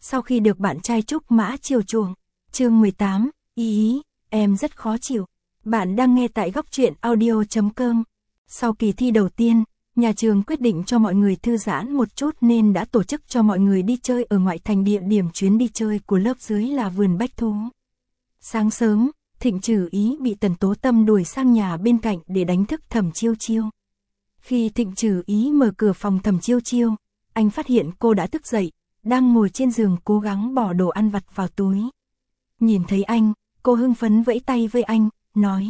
sau khi được bạn trai Trúc Mã chiều chuộng. Chương 18, ý, em rất khó chịu. Bạn đang nghe tại góc truyện audio.com. Sau kỳ thi đầu tiên, nhà trường quyết định cho mọi người thư giãn một chút nên đã tổ chức cho mọi người đi chơi ở ngoại thành. Địa điểm chuyến đi chơi của lớp dưới là vườn bách thú. Sáng sớm, Thịnh Trừ Ý bị Tần Tố Tâm đuổi sang nhà bên cạnh để đánh thức Thẩm Chiêu Chiêu. Khi Thịnh Trừ Ý mở cửa phòng Thẩm Chiêu Chiêu, anh phát hiện cô đã thức dậy, đang ngồi trên giường cố gắng bỏ đồ ăn vặt vào túi. Nhìn thấy anh, cô hưng phấn vẫy tay với anh, nói: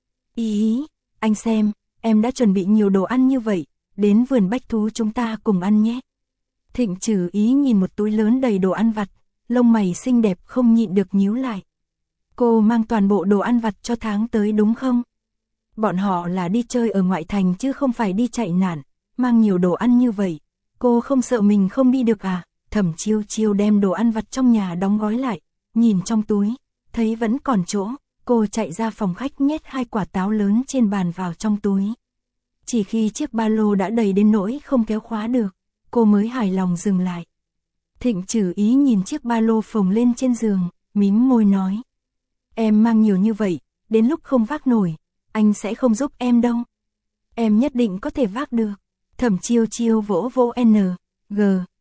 Ý, anh xem, em đã chuẩn bị nhiều đồ ăn như vậy, đến vườn bách thú chúng ta cùng ăn nhé. Thịnh Trừ Ý nhìn một túi lớn đầy đồ ăn vặt, lông mày xinh đẹp không nhịn được nhíu lại. Cô mang toàn bộ đồ ăn vặt cho tháng tới đúng không? Bọn họ là đi chơi ở ngoại thành chứ không phải đi chạy nạn, mang nhiều đồ ăn như vậy, cô không sợ mình không đi được à? Thẩm Chiêu Chiêu đem đồ ăn vặt trong nhà đóng gói lại, nhìn trong túi, thấy vẫn còn chỗ, cô chạy ra phòng khách nhét 2 quả táo lớn trên bàn vào trong túi. Chỉ khi chiếc ba lô đã đầy đến nỗi không kéo khóa được, cô mới hài lòng dừng lại. Thịnh Trừ Ý nhìn chiếc ba lô phồng lên trên giường, mím môi nói: Em mang nhiều như vậy, đến lúc không vác nổi, anh sẽ không giúp em đâu. Em nhất định có thể vác được. Thẩm Chiêu Chiêu vỗ vỗ N, G,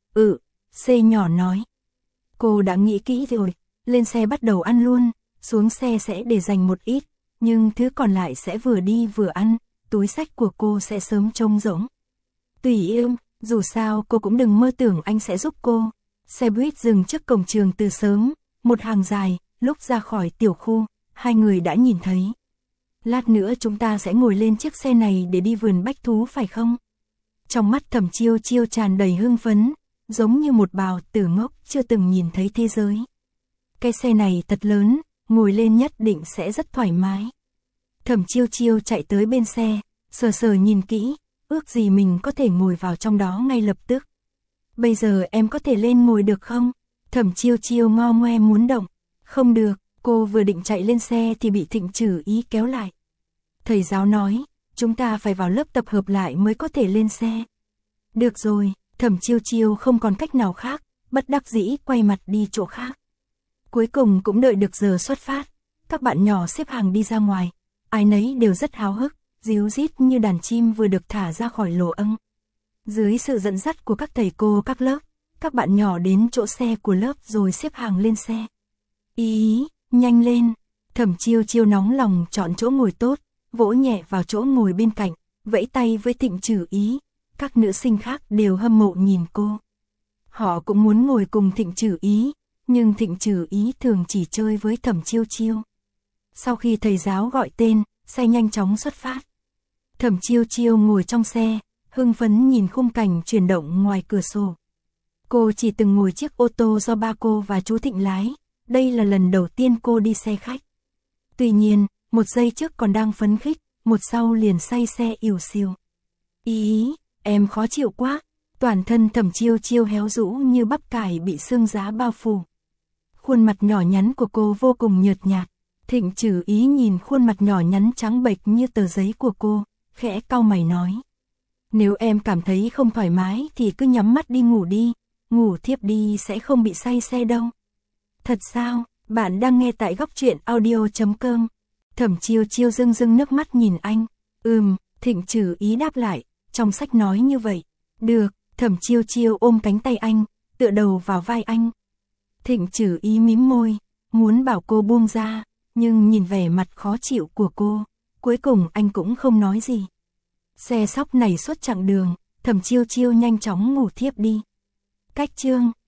C nhỏ nói. Cô đã nghĩ kỹ rồi, lên xe bắt đầu ăn luôn, xuống xe sẽ để dành một ít, nhưng thứ còn lại sẽ vừa đi vừa ăn, túi xách của cô sẽ sớm trông rỗng. Tùy yêu, dù sao cô cũng đừng mơ tưởng anh sẽ giúp cô. Xe buýt dừng trước cổng trường từ sớm, một hàng dài, lúc ra khỏi tiểu khu, hai người đã nhìn thấy. Lát nữa chúng ta sẽ ngồi lên chiếc xe này để đi vườn bách thú phải không? Trong mắt Thẩm Chiêu Chiêu tràn đầy hưng phấn, giống như một bào tử ngốc chưa từng nhìn thấy thế giới. Cái xe này thật lớn, ngồi lên nhất định sẽ rất thoải mái. Thẩm Chiêu Chiêu chạy tới bên xe, sờ sờ nhìn kỹ, ước gì mình có thể ngồi vào trong đó ngay lập tức. Bây giờ em có thể lên ngồi được không? Thẩm Chiêu Chiêu ngo ngoe muốn động. Không được, cô vừa định chạy lên xe thì bị Thịnh Trừ Ý kéo lại. Thầy giáo nói, chúng ta phải vào lớp tập hợp lại mới có thể lên xe. Được rồi, Thẩm Chiêu Chiêu không còn cách nào khác, bất đắc dĩ quay mặt đi chỗ khác. Cuối cùng cũng đợi được giờ xuất phát, các bạn nhỏ xếp hàng đi ra ngoài, ai nấy đều rất háo hức, ríu rít như đàn chim vừa được thả ra khỏi lỗ ong. Dưới sự dẫn dắt của các thầy cô các lớp, các bạn nhỏ đến chỗ xe của lớp rồi xếp hàng lên xe. Ý, nhanh lên. Thẩm Chiêu Chiêu nóng lòng chọn chỗ ngồi tốt, vỗ nhẹ vào chỗ ngồi bên cạnh, vẫy tay với Thịnh Trừ Ý. Các nữ sinh khác đều hâm mộ nhìn cô. Họ cũng muốn ngồi cùng Thịnh Trừ Ý, nhưng Thịnh Trừ Ý thường chỉ chơi với Thẩm Chiêu Chiêu. Sau khi thầy giáo gọi tên, xe nhanh chóng xuất phát. Thẩm Chiêu Chiêu ngồi trong xe, hưng phấn nhìn khung cảnh chuyển động ngoài cửa sổ. Cô chỉ từng ngồi chiếc ô tô do ba cô và chú Thịnh lái, đây là lần đầu tiên cô đi xe khách. Tuy nhiên, một giây trước còn đang phấn khích, một sau liền say xe ỉu xìu. Ý, em khó chịu quá. Toàn thân Thẩm Chiêu Chiêu héo rũ như bắp cải bị sương giá bao phủ. Khuôn mặt nhỏ nhắn của cô vô cùng nhợt nhạt. Thịnh Trừ Ý nhìn khuôn mặt nhỏ nhắn trắng bệch như tờ giấy của cô, khẽ cau mày nói: Nếu em cảm thấy không thoải mái thì cứ nhắm mắt đi ngủ đi, ngủ thiếp đi sẽ không bị say xe đâu. Thật sao? Bạn đang nghe tại góc truyện audio.com. Thẩm Chiêu Chiêu rưng rưng nước mắt nhìn anh. Thịnh Trừ Ý đáp lại, trong sách nói như vậy. Được, Thẩm Chiêu Chiêu ôm cánh tay anh, tựa đầu vào vai anh. Thịnh Trừ Ý mím môi, muốn bảo cô buông ra, nhưng nhìn vẻ mặt khó chịu của cô, cuối cùng anh cũng không nói gì. Xe sóc này suốt chặng đường, Thẩm Chiêu Chiêu nhanh chóng ngủ thiếp đi. Cách chương